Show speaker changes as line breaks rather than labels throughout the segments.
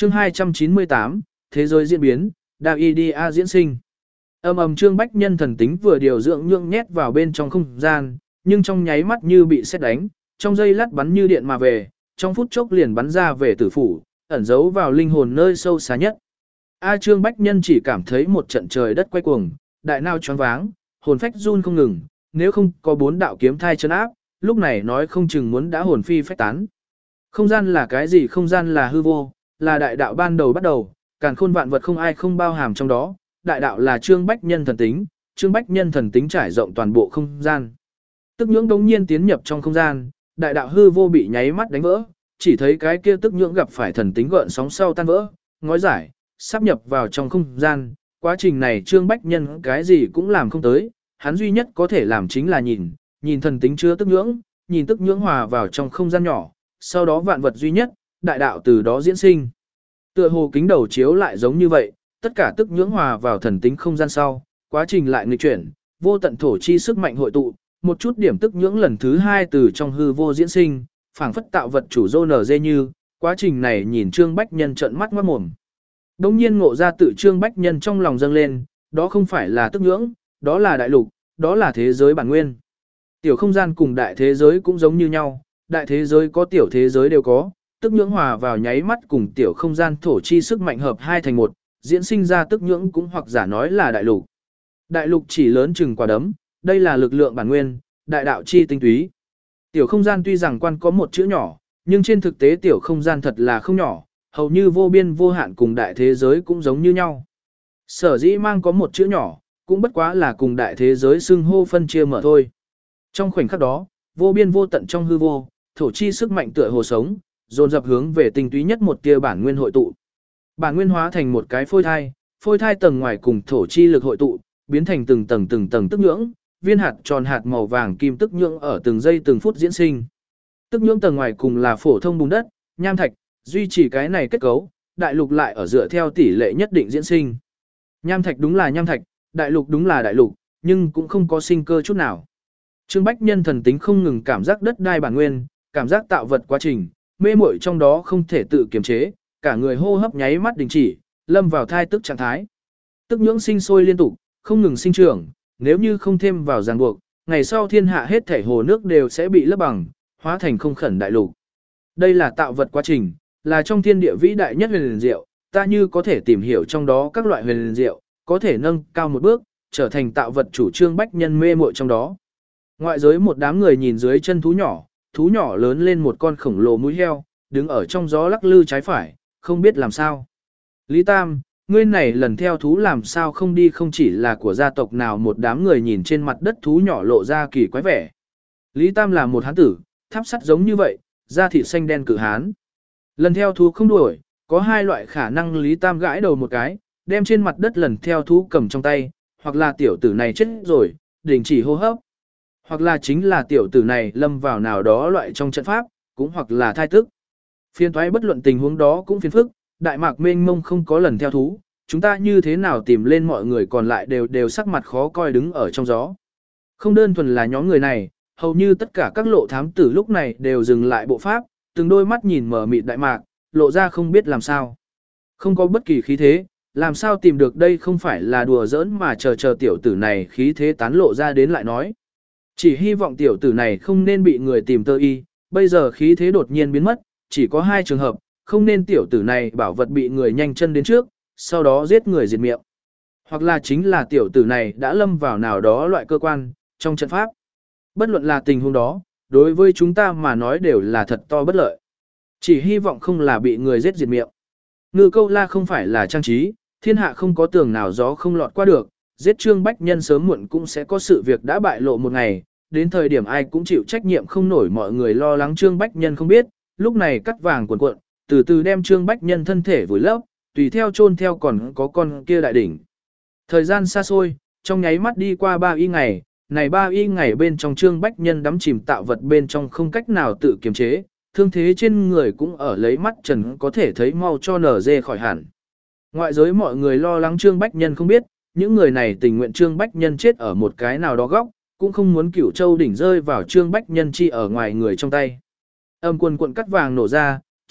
Chương 298, Thế giới diễn biến, Davidia diễn sinh. Trương Bách Nhân thần tính vừa điều dưỡng nhượng nhét vào bên trong không gian, nhưng trong nháy mắt như bị sét đánh, trong giây lát bắn như điện mà về, trong phút chốc liền bắn ra về tử phủ, ẩn giấu vào linh hồn nơi sâu xa nhất. Trương Bách Nhân chỉ cảm thấy một trận trời đất quay cuồng, đại não choáng váng, hồn phách run không ngừng, nếu không có 4 đạo kiếm thai trấn áp, lúc này nói không chừng muốn đã hồn phi phách tán. Không gian là cái gì? Không gian là hư vô, là đại đạo ban đầu bắt đầu, càn khôn vạn vật không ai không bao hàm trong đó, đại đạo là Trương Bách Nhân thần tính, Trương Bách Nhân thần tính trải rộng toàn bộ không gian. Tức nhưỡng đống nhiên tiến nhập trong không gian, đại đạo hư vô bị nháy mắt đánh vỡ, chỉ thấy cái kia tức nhưỡng gặp phải thần tính gợn sóng sau tan vỡ, ngói giải, sáp nhập vào trong không gian. Quá trình này Trương Bách Nhân cái gì cũng làm không tới, hắn duy nhất có thể làm chính là nhìn thần tính chứa tức nhưỡng, nhìn tức nhưỡng hòa vào trong không gian nhỏ, sau đó vạn vật duy nhất, đại đạo từ đó diễn sinh. Tựa hồ kính đầu chiếu lại giống như vậy, tất cả tức nhưỡng hòa vào thần tính không gian sau, quá trình lại nghịch chuyển, vô tận thổ chi sức mạnh hội tụ, một chút điểm tức nhưỡng lần thứ 2 từ trong hư vô diễn sinh, phảng phất tạo vật chủ dô nở dê như, quá trình này nhìn Trương Bách Nhân trợn mắt ngoát mồm. Đông nhiên ngộ ra tự Trương Bách Nhân trong lòng dâng lên, đó không phải là tức nhưỡng, đó là đại lục, đó là thế giới bản nguyên. Tiểu không gian cùng đại thế giới cũng giống như nhau, đại thế giới có tiểu thế giới đều có, tức nhưỡng hòa vào nháy mắt cùng tiểu không gian thổ chi sức mạnh hợp 2 thành 1, diễn sinh ra tức nhưỡng cũng hoặc giả nói là đại lục. Đại lục chỉ lớn chừng quả đấm, đây là lực lượng bản nguyên, đại đạo chi tinh túy. Tiểu không gian tuy rằng quan có một chữ nhỏ, nhưng trên thực tế tiểu không gian thật là không nhỏ, hầu như vô biên vô hạn cùng đại thế giới cũng giống như nhau. Sở dĩ mang có một chữ nhỏ, cũng bất quá là cùng đại thế giới xưng hô phân chia mở thôi. Trong khoảnh khắc đó, vô biên vô tận trong hư vô, thổ chi sức mạnh tựa hồ sống, dồn dập hướng về tinh túy nhất một tia bản nguyên hội tụ. Bản nguyên hóa thành một cái phôi thai tầng ngoài cùng thổ chi lực hội tụ, biến thành từng tầng tức nhưỡng, viên hạt tròn hạt màu vàng kim tức nhưỡng ở từng giây từng phút diễn sinh. Tức nhưỡng tầng ngoài cùng là phổ thông bùn đất, nham thạch, duy trì cái này kết cấu, đại lục lại ở dựa theo tỷ lệ nhất định diễn sinh. Nham thạch đúng là nham thạch, đại lục đúng là đại lục, nhưng cũng không có sinh cơ chút nào. Trương Bách Nhân thần tính không ngừng cảm giác đất đai bản nguyên, cảm giác tạo vật quá trình, mê muội trong đó không thể tự kiềm chế, cả người hô hấp nháy mắt đình chỉ, lâm vào thai tức trạng thái. Tức nhưỡng sinh sôi liên tục, không ngừng sinh trưởng, nếu như không thêm vào ràng buộc, ngày sau thiên hạ hết thảy hồ nước đều sẽ bị lấp bằng, hóa thành không khẩn đại lục. Đây là tạo vật quá trình, là trong thiên địa vĩ đại nhất huyền liền diệu, ta như có thể tìm hiểu trong đó các loại huyền liền diệu, có thể nâng cao một bước, trở thành tạo vật chủ Trương Bách Nhân mê muội trong đó. Ngoại giới một đám người nhìn dưới chân thú nhỏ lớn lên một con khổng lồ mũi heo, đứng ở trong gió lắc lư trái phải, không biết làm sao. Lý Tam, ngươi này lần theo thú làm sao không đi, không chỉ là của gia tộc nào, một đám người nhìn trên mặt đất thú nhỏ lộ ra kỳ quái vẻ. Lý Tam là một hán tử, tháp sắt giống như vậy, da thịt xanh đen cự hán. Lần theo thú không đuổi, có 2 loại khả năng. Lý Tam gãi đầu một cái, đem trên mặt đất lần theo thú cầm trong tay, hoặc là tiểu tử này chết rồi, đình chỉ hô hấp. Hoặc là chính là tiểu tử này lâm vào nào đó loại trong trận pháp, cũng hoặc là thai tức. Phiên thoái bất luận tình huống đó cũng phiền phức, Đại Mạc mênh mông không có lần theo thú, chúng ta như thế nào tìm lên, mọi người còn lại đều sắc mặt khó coi đứng ở trong gió. Không đơn thuần là nhóm người này, hầu như tất cả các lộ thám tử lúc này đều dừng lại bộ pháp, từng đôi mắt nhìn mở mịt Đại Mạc, lộ ra không biết làm sao. Không có bất kỳ khí thế, làm sao tìm được, đây không phải là đùa giỡn mà chờ tiểu tử này khí thế tán lộ ra đến lại nói. Chỉ hy vọng tiểu tử này không nên bị người tìm tơ y, bây giờ khí thế đột nhiên biến mất, chỉ có 2 trường hợp, không nên tiểu tử này bảo vật bị người nhanh chân đến trước, sau đó giết người diệt miệng. Hoặc là chính là tiểu tử này đã lâm vào nào đó loại cơ quan, trong trận pháp. Bất luận là tình huống đó, đối với chúng ta mà nói đều là thật to bất lợi. Chỉ hy vọng không là bị người giết diệt miệng. Ngư câu la không phải là trang trí, thiên hạ không có tường nào gió không lọt qua được, giết Trương Bách Nhân sớm muộn cũng sẽ có sự việc đã bại lộ một ngày, đến thời điểm ai cũng chịu trách nhiệm không nổi. Mọi người lo lắng Trương Bách Nhân không biết, lúc này cắt vàng cuộn cuộn, từ từ đem Trương Bách Nhân thân thể vùi lấp, tùy theo chôn theo còn có con kia đại đỉnh. Thời gian xa xôi, trong nháy mắt đi qua 3 y ngày, này 3 y ngày bên trong Trương Bách Nhân đắm chìm tạo vật bên trong không cách nào tự kiềm chế, thương thế trên người cũng ở lấy mắt trần có thể thấy mau cho nở dê khỏi hẳn. Ngoại giới mọi người lo lắng Trương Bách Nhân không biết, những người này tình nguyện Trương Bách Nhân chết ở một cái nào đó góc, cũng không muốn Cửu Châu đỉnh rơi vào Trương Bách Nhân chi ở ngoài người trong tay. Âm quần cuộn cắt vàng nổ ra,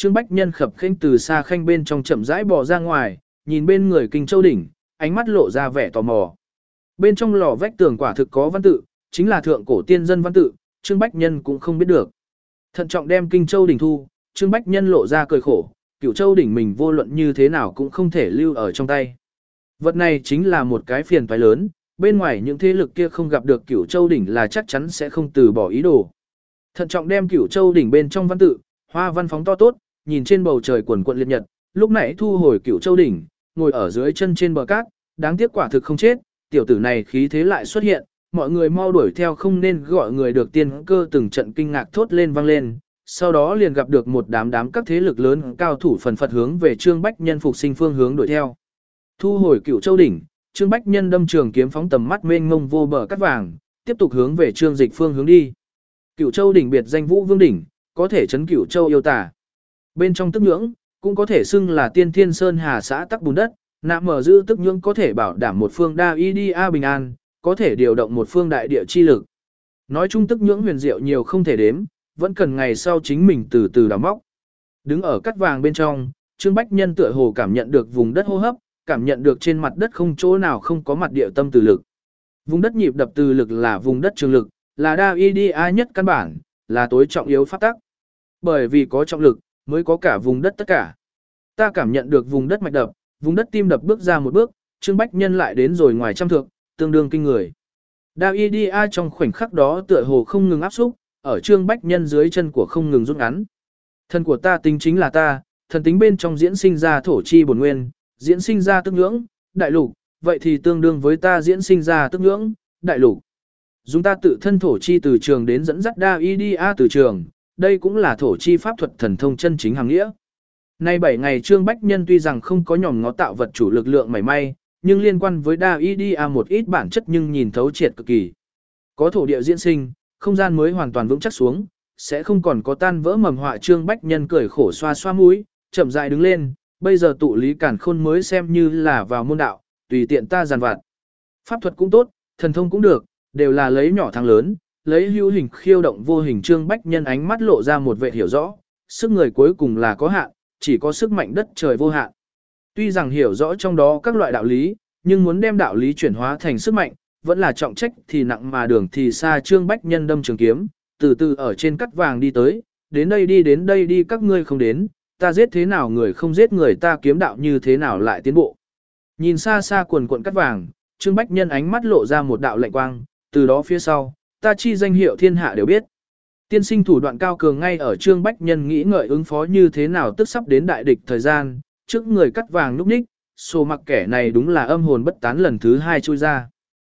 Trương Bách Nhân khập khênh từ xa khanh bên trong chậm rãi bò ra ngoài, nhìn bên người Kinh Châu đỉnh, ánh mắt lộ ra vẻ tò mò. Bên trong lò vách tường quả thực có văn tự, chính là thượng cổ tiên dân văn tự, Trương Bách Nhân cũng không biết được. Thận trọng đem Kinh Châu đỉnh thu, Trương Bách Nhân lộ ra cười khổ, Cửu Châu đỉnh mình vô luận như thế nào cũng không thể lưu ở trong tay. Vật này chính là một cái phiền toái lớn, bên ngoài những thế lực kia không gặp được Cửu Châu đỉnh là chắc chắn sẽ không từ bỏ ý đồ. Thận trọng đem Cửu Châu đỉnh bên trong văn tự, hoa văn phóng to tốt, nhìn trên bầu trời quần quận liệt nhật, lúc nãy thu hồi Cửu Châu đỉnh, ngồi ở dưới chân trên bờ cát, đáng tiếc quả thực không chết, tiểu tử này khí thế lại xuất hiện, mọi người mau đuổi theo không nên gọi người được tiên cơ từng trận kinh ngạc thốt lên vang lên. Sau đó liền gặp được một đám các thế lực lớn cao thủ phần phật hướng về Trương Bách Nhân phục sinh phương hướng đuổi theo. Thu hồi Cửu Châu đỉnh, Trương Bách Nhân đâm trường kiếm phóng tầm mắt mênh mông vô bờ cát vàng, tiếp tục hướng về Trương Dịch phương hướng đi. Cửu Châu đỉnh biệt danh Vũ Vương đỉnh, có thể trấn Cửu Châu yêu tả. Bên trong tức nhưỡng, cũng có thể xưng là Tiên Thiên Sơn Hà xã tắc bùn đất, nạm mở giữ tức nhưỡng có thể bảo đảm một phương đa y đi a bình an, có thể điều động một phương đại địa chi lực. Nói chung tức nhưỡng huyền diệu nhiều không thể đếm, vẫn cần ngày sau chính mình từ từ đào móc. Đứng ở cắt vàng bên trong, Trương Bách Nhân tựa hồ cảm nhận được vùng đất hô hấp, cảm nhận được trên mặt đất không chỗ nào không có mặt địa tâm từ lực. Vùng đất nhịp đập từ lực là vùng đất trường lực, là đa y đi a nhất căn bản, là tối trọng yếu pháp tắc. Bởi vì có trọng lực, mới có cả vùng đất tất cả. Ta cảm nhận được vùng đất mạch đập, vùng đất tim đập bước ra một bước, Trương Bách Nhân lại đến rồi ngoài trăm thước, tương đương kinh người. Đa y đi a trong khoảnh khắc đó tựa hồ không ngừng áp xúc, ở Trương Bách Nhân dưới chân của không ngừng rút ngắn. Thân của ta tính chính là ta, thần tính bên trong diễn sinh ra thổ chi bổn nguyên, diễn sinh ra tức nhưỡng, đại lục, vậy thì tương đương với ta diễn sinh ra tức nhưỡng, đại lục. Dùng ta tự thân thổ chi từ trường đến dẫn dắt đa y đi a từ trường, đây cũng là thổ chi pháp thuật thần thông chân chính hàng nghĩa. Nay 7 ngày Trương Bách Nhân tuy rằng không có nhòm ngó tạo vật chủ lực lượng mảy may, nhưng liên quan với đa y đi a một ít bản chất nhưng nhìn thấu triệt cực kỳ. Có thổ địa diễn sinh, không gian mới hoàn toàn vững chắc xuống, sẽ không còn có tan vỡ mầm họa. Trương Bách Nhân cười khổ xoa xoa mũi, chậm rãi đứng lên, bây giờ tụ lý cản khôn mới xem như là vào môn đạo, tùy tiện ta giàn vặt. Pháp thuật cũng tốt, thần thông cũng được, đều là lấy nhỏ thắng lớn, lấy hữu hình khiêu động vô hình. Trương Bách Nhân ánh mắt lộ ra một vẻ hiểu rõ, sức người cuối cùng là có hạn, chỉ có sức mạnh đất trời vô hạn. Tuy rằng hiểu rõ trong đó các loại đạo lý, nhưng muốn đem đạo lý chuyển hóa thành sức mạnh, vẫn là trọng trách thì nặng mà đường thì xa. Trương Bách Nhân đâm trường kiếm, từ từ ở trên cắt vàng đi tới, đến đây đi các ngươi không đến, ta giết thế nào người không giết người, ta kiếm đạo như thế nào lại tiến bộ. Nhìn xa xa quần quận cắt vàng, Trương Bách Nhân ánh mắt lộ ra một đạo lạnh quang, từ đó phía sau, ta chi danh hiệu thiên hạ đều biết. Tiên sinh thủ đoạn cao cường ngay ở Trương Bách Nhân nghĩ ngợi ứng phó như thế nào tức sắp đến đại địch thời gian, trước người cắt vàng lúc ních, Sô Mặc kẻ này đúng là âm hồn bất tán lần thứ 2 chui ra.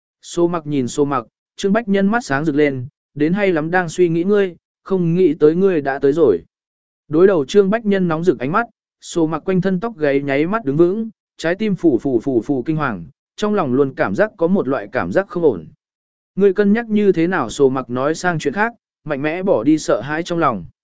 Sô Mặc nhìn Sô Mặc, Trương Bách Nhân mắt sáng rực lên, đến hay lắm đang suy nghĩ ngươi, không nghĩ tới ngươi đã tới rồi. Đối đầu Trương Bách Nhân nóng rực ánh mắt, Sô Mặc quanh thân tóc gáy nháy mắt đứng vững, trái tim phù kinh hoàng, trong lòng luôn cảm giác có một loại cảm giác không ổn. Ngươi cân nhắc như thế nào? Sô Mặc nói sang chuyện khác, mạnh mẽ bỏ đi sợ hãi trong lòng.